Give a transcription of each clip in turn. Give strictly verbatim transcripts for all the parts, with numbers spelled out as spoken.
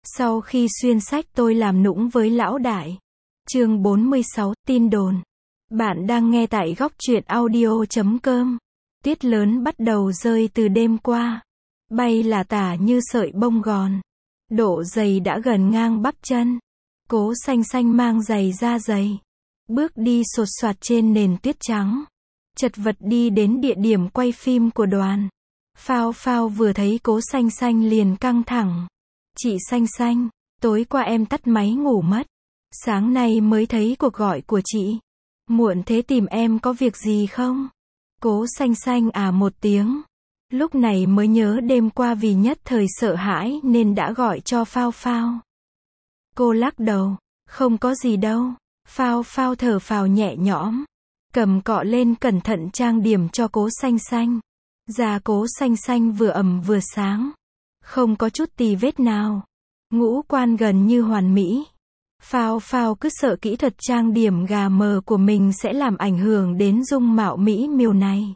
Sau khi xuyên sách tôi làm nũng với lão đại. Chương bốn mươi sáu, tin đồn. Bạn đang nghe tại góc truyện audio chấm com. Tuyết lớn bắt đầu rơi từ đêm qua. Bay là tả như sợi bông gòn. Độ dày đã gần ngang bắp chân. Cố Xanh Xanh mang giày da dày. Bước đi sột soạt trên nền tuyết trắng. Chật vật đi đến địa điểm quay phim của đoàn. Phao Phao vừa thấy Cố Xanh Xanh liền căng thẳng. Chị Xanh Xanh, tối qua em tắt máy ngủ mất. Sáng nay mới thấy cuộc gọi của chị. Muộn thế tìm em có việc gì không? Cố Xanh Xanh à một tiếng. Lúc này mới nhớ đêm qua vì nhất thời sợ hãi nên đã gọi cho Phao Phao. Cô lắc đầu, không có gì đâu. Phao Phao thở phào nhẹ nhõm. Cầm cọ lên cẩn thận trang điểm cho Cố Xanh Xanh. Da Cố Xanh Xanh vừa ẩm vừa sáng. Không có chút tì vết nào. Ngũ quan gần như hoàn mỹ. Phao Phao cứ sợ kỹ thuật trang điểm gà mờ của mình sẽ làm ảnh hưởng đến dung mạo mỹ miều này.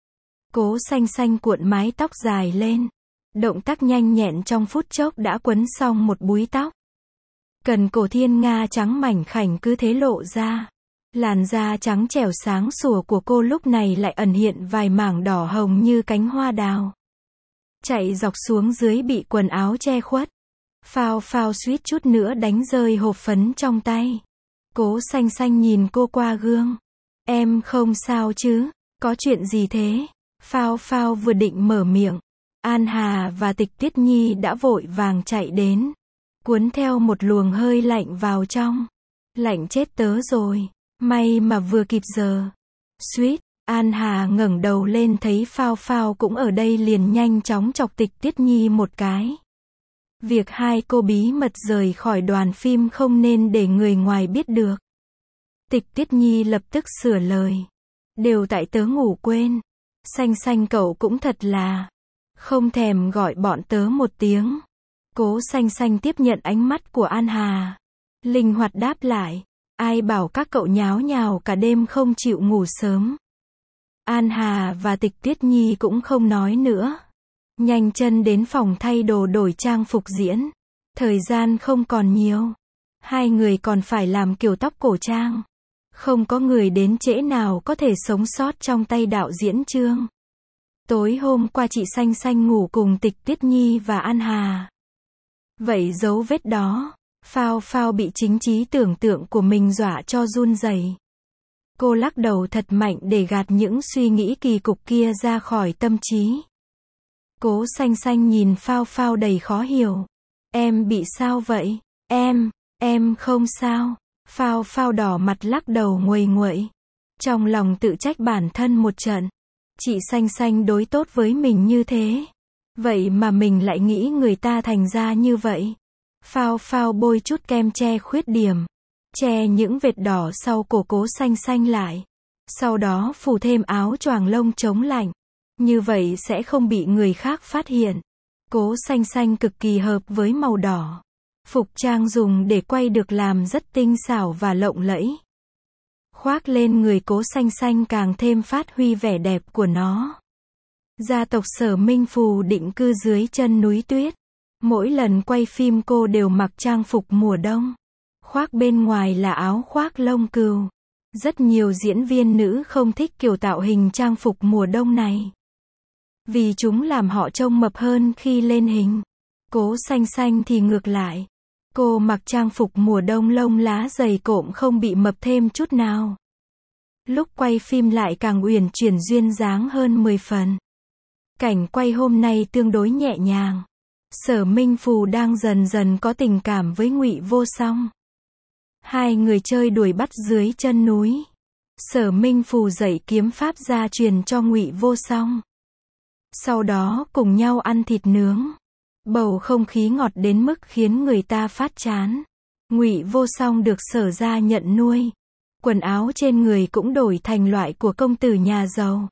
Cố Xanh Xanh cuộn mái tóc dài lên. Động tác nhanh nhẹn trong phút chốc đã quấn xong một búi tóc. Cần cổ thiên nga trắng mảnh khảnh cứ thế lộ ra. Làn da trắng trẻo sáng sủa của cô lúc này lại ẩn hiện vài mảng đỏ hồng như cánh hoa đào. Chạy dọc xuống dưới bị quần áo che khuất. Phao Phao suýt chút nữa đánh rơi hộp phấn trong tay. Cố Xanh Xanh nhìn cô qua gương. Em không sao chứ? Có chuyện gì thế? Phao Phao vừa định mở miệng. An Hà và Tịch Tuyết Nhi đã vội vàng chạy đến. Cuốn theo một luồng hơi lạnh vào trong. Lạnh chết tớ rồi. May mà vừa kịp giờ. Suýt. An Hà ngẩng đầu lên thấy Phao Phao cũng ở đây liền nhanh chóng chọc Tịch Tuyết Nhi một cái. Việc hai cô bí mật rời khỏi đoàn phim không nên để người ngoài biết được. Tịch Tuyết Nhi lập tức sửa lời. Đều tại tớ ngủ quên. Xanh Xanh cậu cũng thật là. Không thèm gọi bọn tớ một tiếng. Cố Xanh Xanh tiếp nhận ánh mắt của An Hà. Linh hoạt đáp lại. Ai bảo các cậu nháo nhào cả đêm không chịu ngủ sớm. An Hà và Tịch Tuyết Nhi cũng không nói nữa. Nhanh chân đến phòng thay đồ đổi trang phục diễn. Thời gian không còn nhiều. Hai người còn phải làm kiểu tóc cổ trang. Không có người đến trễ nào có thể sống sót trong tay đạo diễn Trương. Tối hôm qua chị Xanh Xanh ngủ cùng Tịch Tuyết Nhi và An Hà. Vậy dấu vết đó. Phao Phao bị chính trí tưởng tượng của mình dọa cho run rẩy. Cô lắc đầu thật mạnh để gạt những suy nghĩ kỳ cục kia ra khỏi tâm trí. Cố Xanh Xanh nhìn Phao Phao đầy khó hiểu. Em bị sao vậy? Em, em không sao. Phao Phao đỏ mặt lắc đầu nguầy nguậy. Trong lòng tự trách bản thân một trận. Chị Xanh Xanh đối tốt với mình như thế. Vậy mà mình lại nghĩ người ta thành ra như vậy. Phao Phao bôi chút kem che khuyết điểm. Che những vệt đỏ sau cổ Cố Xanh Xanh lại. Sau đó phủ thêm áo choàng lông chống lạnh. Như vậy sẽ không bị người khác phát hiện. Cố Xanh Xanh cực kỳ hợp với màu đỏ. Phục trang dùng để quay được làm rất tinh xảo và lộng lẫy. Khoác lên người Cố Xanh Xanh càng thêm phát huy vẻ đẹp của nó. Gia tộc Sở Minh Phù định cư dưới chân núi tuyết. Mỗi lần quay phim cô đều mặc trang phục mùa đông. Khoác bên ngoài là áo khoác lông cừu. Rất nhiều diễn viên nữ không thích kiểu tạo hình trang phục mùa đông này. Vì chúng làm họ trông mập hơn khi lên hình. Cố Xanh Xanh thì ngược lại. Cô mặc trang phục mùa đông lông lá dày cộm không bị mập thêm chút nào. Lúc quay phim lại càng uyển chuyển duyên dáng hơn mười phần. Cảnh quay hôm nay tương đối nhẹ nhàng. Sở Minh Phù đang dần dần có tình cảm với Ngụy Vô Song. Hai người chơi đuổi bắt dưới chân núi. Sở Minh Phù dạy kiếm pháp ra truyền cho Ngụy Vô Song. Sau đó cùng nhau ăn thịt nướng. Bầu không khí ngọt đến mức khiến người ta phát chán. Ngụy Vô Song được Sở gia nhận nuôi. Quần áo trên người cũng đổi thành loại của công tử nhà giàu.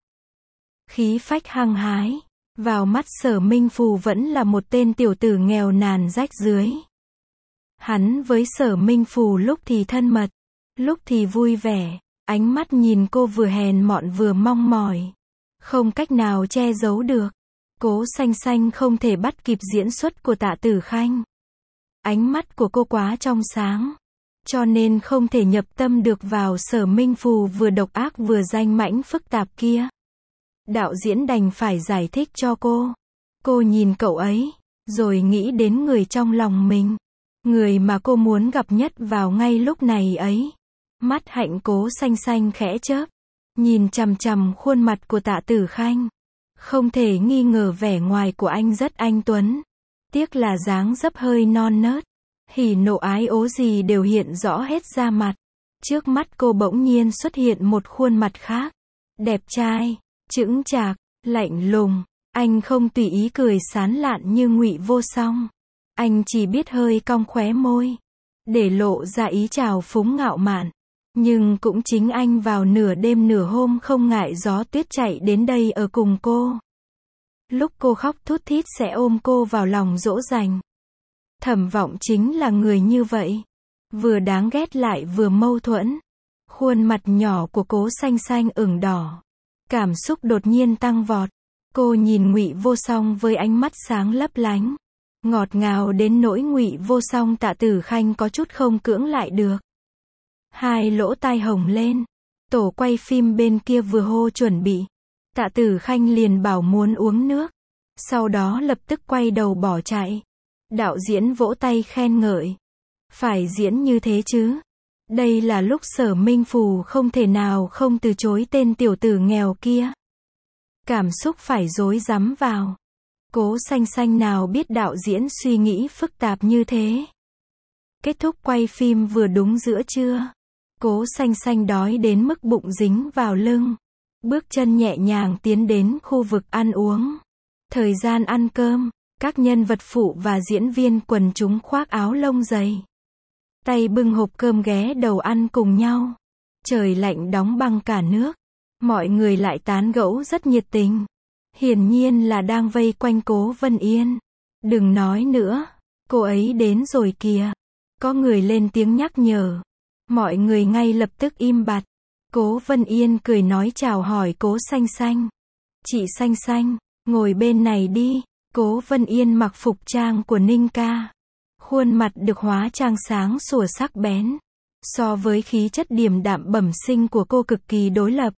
Khí phách hăng hái. Vào mắt Sở Minh Phù vẫn là một tên tiểu tử nghèo nàn rách rưới. Hắn với Sở Minh Phù lúc thì thân mật, lúc thì vui vẻ, ánh mắt nhìn cô vừa hèn mọn vừa mong mỏi. Không cách nào che giấu được. Cố Xanh Xanh không thể bắt kịp diễn xuất của Tạ Tử Khanh. Ánh mắt của cô quá trong sáng, cho nên không thể nhập tâm được vào Sở Minh Phù vừa độc ác vừa danh mãnh phức tạp kia. Đạo diễn đành phải giải thích cho cô. Cô nhìn cậu ấy, rồi nghĩ đến người trong lòng mình. Người mà cô muốn gặp nhất vào ngay lúc này ấy. Mắt Hạnh Cố Xanh Xanh khẽ chớp, nhìn chằm chằm khuôn mặt của Tạ Tử Khanh. Không thể nghi ngờ vẻ ngoài của anh rất anh tuấn. Tiếc là dáng dấp hơi non nớt. Hỉ nộ ái ố gì đều hiện rõ hết ra mặt. Trước mắt cô bỗng nhiên xuất hiện một khuôn mặt khác. Đẹp trai, chững chạc, lạnh lùng. Anh không tùy ý cười sán lạn như Ngụy Vô Song. Anh chỉ biết hơi cong khóe môi, để lộ ra ý trào phúng ngạo mạn. Nhưng cũng chính anh vào nửa đêm nửa hôm không ngại gió tuyết chạy đến đây ở cùng cô. Lúc cô khóc thút thít sẽ ôm cô vào lòng dỗ dành. Thẩm Vọng chính là người như vậy. Vừa đáng ghét lại vừa mâu thuẫn. Khuôn mặt nhỏ của Cố Xanh Xanh ửng đỏ. Cảm xúc đột nhiên tăng vọt. Cô nhìn Ngụy Vô Song với ánh mắt sáng lấp lánh. Ngọt ngào đến nỗi Ngụy Vô Song Tạ Tử Khanh có chút không cưỡng lại được. Hai lỗ tai hồng lên. Tổ quay phim bên kia vừa hô chuẩn bị. Tạ Tử Khanh liền bảo muốn uống nước. Sau đó lập tức quay đầu bỏ chạy. Đạo diễn vỗ tay khen ngợi. Phải diễn như thế chứ. Đây là lúc Sở Minh Phù không thể nào không từ chối tên tiểu tử nghèo kia. Cảm xúc phải rối rắm vào. Cố Xanh Xanh nào biết đạo diễn suy nghĩ phức tạp như thế. Kết thúc quay phim vừa đúng giữa trưa. Cố Xanh Xanh đói đến mức bụng dính vào lưng. Bước chân nhẹ nhàng tiến đến khu vực ăn uống. Thời gian ăn cơm, các nhân vật phụ và diễn viên quần chúng khoác áo lông dày. Tay bưng hộp cơm ghé đầu ăn cùng nhau. Trời lạnh đóng băng cả nước. Mọi người lại tán gẫu rất nhiệt tình. Hiển nhiên là đang vây quanh Cố Vân Yên. Đừng nói nữa, cô ấy đến rồi kìa. Có người lên tiếng nhắc nhở. Mọi người ngay lập tức im bặt. Cố Vân Yên cười nói chào hỏi Cố Xanh Xanh. Chị Xanh Xanh, ngồi bên này đi. Cố Vân Yên mặc phục trang của Ninh Ca. Khuôn mặt được hóa trang sáng sủa sắc bén. So với khí chất điềm đạm bẩm sinh của cô cực kỳ đối lập.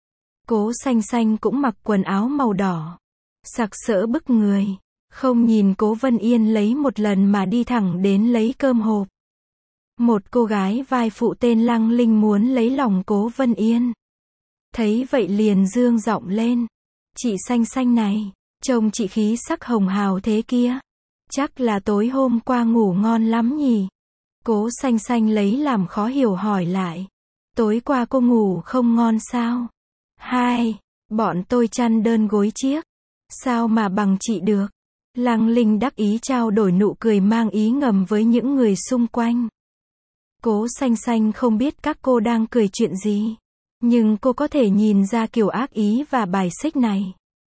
Cố Xanh Xanh cũng mặc quần áo màu đỏ. Sặc sỡ bức người. Không nhìn Cố Vân Yên lấy một lần mà đi thẳng đến lấy cơm hộp. Một cô gái vai phụ tên Lăng Linh muốn lấy lòng Cố Vân Yên. Thấy vậy liền dương giọng lên. Chị Xanh Xanh này, trông chị khí sắc hồng hào thế kia. Chắc là tối hôm qua ngủ ngon lắm nhỉ. Cố Xanh Xanh lấy làm khó hiểu hỏi lại. Tối qua cô ngủ không ngon sao? Hai, bọn tôi chăn đơn gối chiếc. Sao mà bằng chị được? Lăng Linh đắc ý trao đổi nụ cười mang ý ngầm với những người xung quanh. Cố Xanh Xanh không biết các cô đang cười chuyện gì. Nhưng cô có thể nhìn ra kiểu ác ý và bài xích này.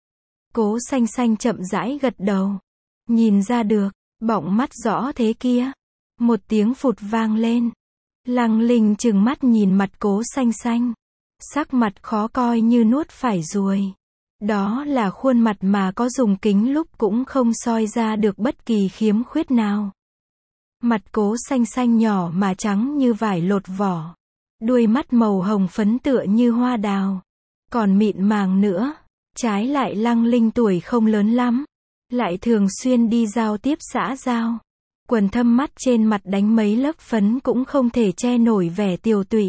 Cố Xanh Xanh chậm rãi gật đầu. Nhìn ra được, bọng mắt rõ thế kia. Một tiếng phụt vang lên. Lăng Linh trừng mắt nhìn mặt Cố Xanh Xanh. Sắc mặt khó coi như nuốt phải ruồi. Đó là khuôn mặt mà có dùng kính lúc cũng không soi ra được bất kỳ khiếm khuyết nào. Mặt Cố Xanh Xanh nhỏ mà trắng như vải lột vỏ. Đuôi mắt màu hồng phấn tựa như hoa đào. Còn mịn màng nữa. Trái lại Lăng Linh tuổi không lớn lắm. Lại thường xuyên đi giao tiếp xã giao. Quần thâm mắt trên mặt đánh mấy lớp phấn cũng không thể che nổi vẻ tiều tụy.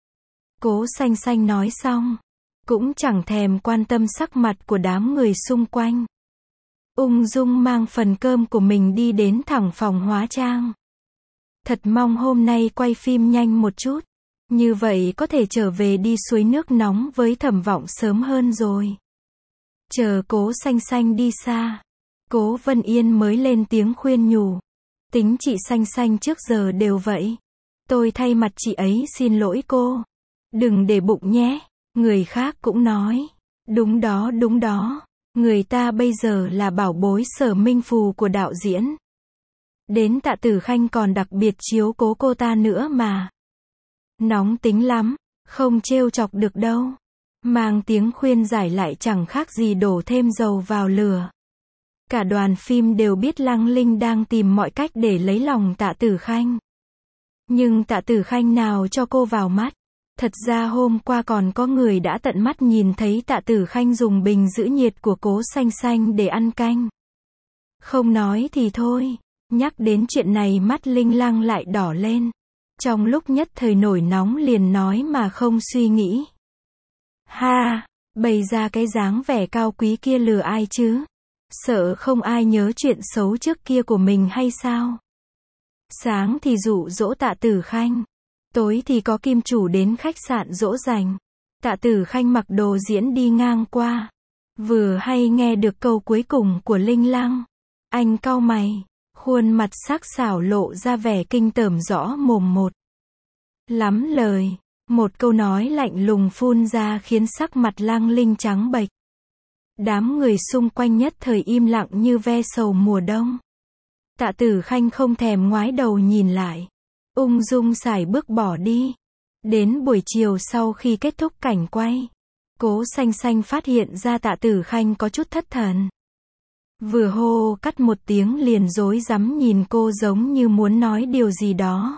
Cố Xanh Xanh nói xong. Cũng chẳng thèm quan tâm sắc mặt của đám người xung quanh. Ung dung mang phần cơm của mình đi đến thẳng phòng hóa trang. Thật mong hôm nay quay phim nhanh một chút. Như vậy có thể trở về đi suối nước nóng với Thẩm Vọng sớm hơn rồi. Chờ Cố Xanh Xanh đi xa. Cố Vân Yên mới lên tiếng khuyên nhủ. Tính chị Xanh Xanh trước giờ đều vậy. Tôi thay mặt chị ấy xin lỗi cô. Đừng để bụng nhé. Người khác cũng nói. Đúng đó đúng đó. Người ta bây giờ là bảo bối Sở Minh Phù của đạo diễn. Đến Tạ Tử Khanh còn đặc biệt chiếu cố cô ta nữa mà. Nóng tính lắm. Không trêu chọc được đâu. Mang tiếng khuyên giải lại chẳng khác gì đổ thêm dầu vào lửa. Cả đoàn phim đều biết Lăng Linh đang tìm mọi cách để lấy lòng Tạ Tử Khanh. Nhưng Tạ Tử Khanh nào cho cô vào mắt. Thật ra hôm qua còn có người đã tận mắt nhìn thấy Tạ Tử Khanh dùng bình giữ nhiệt của Cố Xanh Xanh để ăn canh. Không nói thì thôi, nhắc đến chuyện này mắt Linh Lăng lại đỏ lên. Trong lúc nhất thời nổi nóng liền nói mà không suy nghĩ. Ha, bày ra cái dáng vẻ cao quý kia lừa ai chứ? Sợ không ai nhớ chuyện xấu trước kia của mình hay sao? Sáng thì dụ dỗ Tạ Tử Khanh, tối thì có kim chủ đến khách sạn dỗ dành. Tạ Tử Khanh mặc đồ diễn đi ngang qua, vừa hay nghe được câu cuối cùng của Linh Lăng. Anh cau mày, khuôn mặt sắc sảo lộ ra vẻ kinh tởm rõ mồm một. Lắm lời, một câu nói lạnh lùng phun ra khiến sắc mặt Lăng Linh trắng bệch. Đám người xung quanh nhất thời im lặng như ve sầu mùa đông. Tạ Tử Khanh không thèm ngoái đầu nhìn lại, ung dung sải bước bỏ đi. Đến buổi chiều sau khi kết thúc cảnh quay, Cố Xanh Xanh phát hiện ra Tạ Tử Khanh có chút thất thần. Vừa hô cắt một tiếng liền rối rắm nhìn cô giống như muốn nói điều gì đó.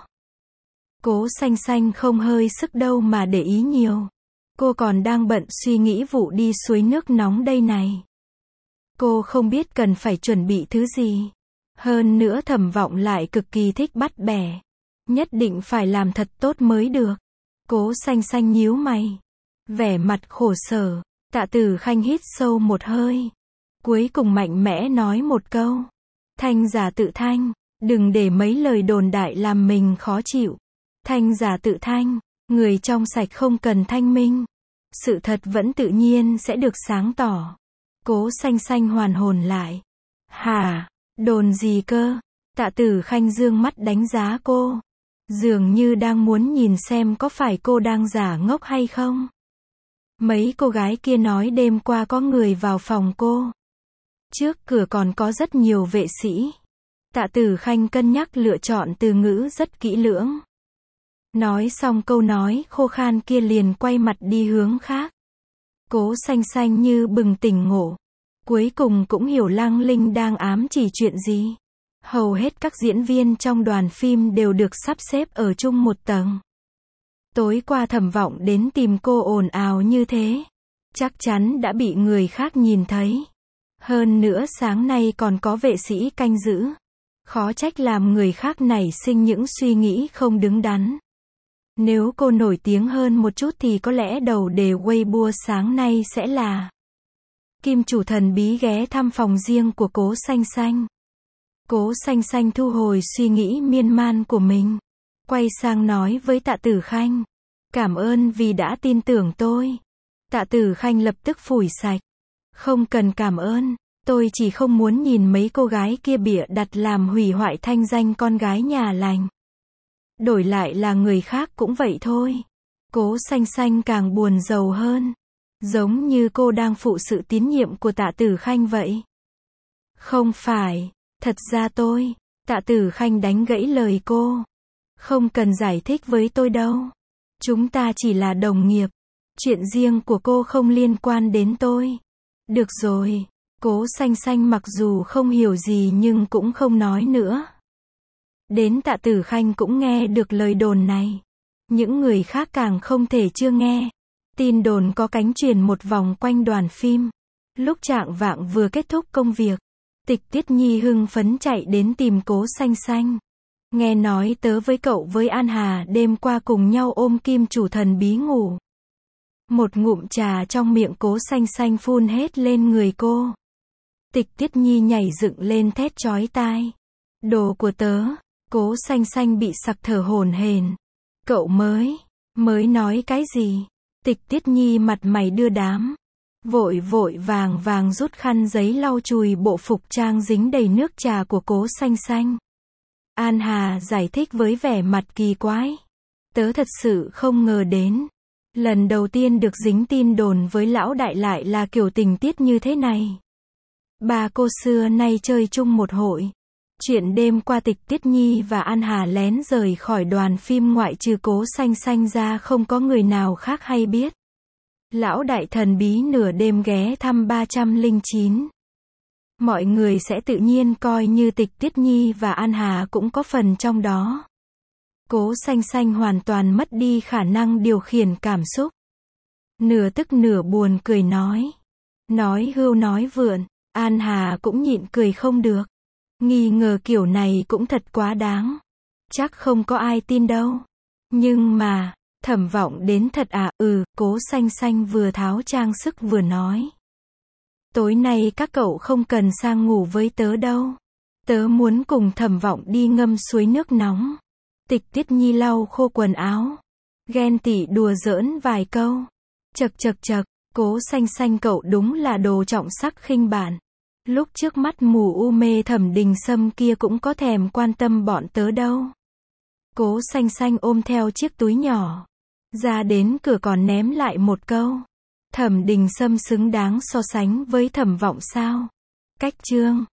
Cố Xanh Xanh không hơi sức đâu mà để ý nhiều. Cô còn đang bận suy nghĩ vụ đi suối nước nóng đây này. Cô không biết cần phải chuẩn bị thứ gì. Hơn nữa Thẩm Vọng lại cực kỳ thích bắt bẻ. Nhất định phải làm thật tốt mới được. Cố Xanh Xanh nhíu mày, vẻ mặt khổ sở. Tạ Tử Khanh hít sâu một hơi, cuối cùng mạnh mẽ nói một câu. Thanh giả tự thanh, đừng để mấy lời đồn đại làm mình khó chịu. Thanh giả tự thanh, người trong sạch không cần thanh minh. Sự thật vẫn tự nhiên sẽ được sáng tỏ. Cố Xanh Xanh hoàn hồn lại. Hả? Đồn gì cơ? Tạ Tử Khanh dương mắt đánh giá cô. Dường như đang muốn nhìn xem có phải cô đang giả ngốc hay không. Mấy cô gái kia nói đêm qua có người vào phòng cô. Trước cửa còn có rất nhiều vệ sĩ. Tạ Tử Khanh cân nhắc lựa chọn từ ngữ rất kỹ lưỡng. Nói xong câu nói khô khan kia liền quay mặt đi hướng khác. Cố Xanh Xanh như bừng tỉnh ngộ. Cuối cùng cũng hiểu Lăng Linh đang ám chỉ chuyện gì. Hầu hết các diễn viên trong đoàn phim đều được sắp xếp ở chung một tầng. Tối qua Thẩm Vọng đến tìm cô ồn ào như thế. Chắc chắn đã bị người khác nhìn thấy. Hơn nữa sáng nay còn có vệ sĩ canh giữ. Khó trách làm người khác nảy sinh những suy nghĩ không đứng đắn. Nếu cô nổi tiếng hơn một chút thì có lẽ đầu đề Weibo sáng nay sẽ là Kim chủ thần bí ghé thăm phòng riêng của Cố Xanh Xanh. Cố Xanh Xanh thu hồi suy nghĩ miên man của mình, quay sang nói với Tạ Tử Khanh. Cảm ơn vì đã tin tưởng tôi. Tạ Tử Khanh lập tức phủi sạch. Không cần cảm ơn, tôi chỉ không muốn nhìn mấy cô gái kia bịa đặt làm hủy hoại thanh danh con gái nhà lành. Đổi lại là người khác cũng vậy thôi. Cố Xanh Xanh càng buồn rầu hơn. Giống như cô đang phụ sự tín nhiệm của Tạ Tử Khanh vậy. Không phải, thật ra tôi, Tạ Tử Khanh đánh gãy lời cô. Không cần giải thích với tôi đâu. Chúng ta chỉ là đồng nghiệp. Chuyện riêng của cô không liên quan đến tôi. Được rồi, Cố Xanh Xanh mặc dù không hiểu gì nhưng cũng không nói nữa. Đến Tạ Tử Khanh cũng nghe được lời đồn này. Những người khác càng không thể chưa nghe. Tin đồn có cánh truyền một vòng quanh đoàn phim. Lúc trạng vạng vừa kết thúc công việc, Tịch Tiết Nhi hưng phấn chạy đến tìm Cố Xanh Xanh. Nghe nói tớ với cậu với An Hà đêm qua cùng nhau ôm Kim chủ thần bí ngủ. Một ngụm trà trong miệng Cố Xanh Xanh phun hết lên người cô. Tịch Tiết Nhi nhảy dựng lên thét chói tai. Đồ của tớ. Cố Xanh Xanh bị sặc thở hổn hển. Cậu mới, mới nói cái gì? Tịch Tiết Nhi mặt mày đưa đám. Vội vội vàng vàng rút khăn giấy lau chùi bộ phục trang dính đầy nước trà của Cố Xanh Xanh. An Hà giải thích với vẻ mặt kỳ quái. Tớ thật sự không ngờ đến. Lần đầu tiên được dính tin đồn với lão đại lại là kiểu tình tiết như thế này. Ba cô xưa nay chơi chung một hội. Chuyện đêm qua Tịch Tiết Nhi và An Hà lén rời khỏi đoàn phim ngoại trừ Cố Xanh Xanh ra không có người nào khác hay biết. Lão đại thần bí nửa đêm ghé thăm ba trăm lẻ chín. mọi người sẽ tự nhiên coi như Tịch Tiết Nhi và An Hà cũng có phần trong đó. Cố Xanh Xanh hoàn toàn mất đi khả năng điều khiển cảm xúc. Nửa tức nửa buồn cười nói. Nói hưu nói vượn, An Hà cũng nhịn cười không được. Nghi ngờ kiểu này cũng thật quá đáng. Chắc không có ai tin đâu. Nhưng mà, Thẩm Vọng đến thật à, ừ, Cố Xanh Xanh vừa tháo trang sức vừa nói. Tối nay các cậu không cần sang ngủ với tớ đâu. Tớ muốn cùng Thẩm Vọng đi ngâm suối nước nóng. Tịch Tiết Nhi lau khô quần áo. Ghen tị đùa giỡn vài câu. Chật chật chật, Cố Xanh Xanh cậu đúng là đồ trọng sắc khinh bạn. Lúc trước mắt mù u mê Thẩm Đình Sâm kia cũng có thèm quan tâm bọn tớ đâu. Cố Xanh Xanh ôm theo chiếc túi nhỏ. Ra đến cửa còn ném lại một câu. Thẩm Đình Sâm xứng đáng so sánh với Thẩm Vọng sao? Cách chương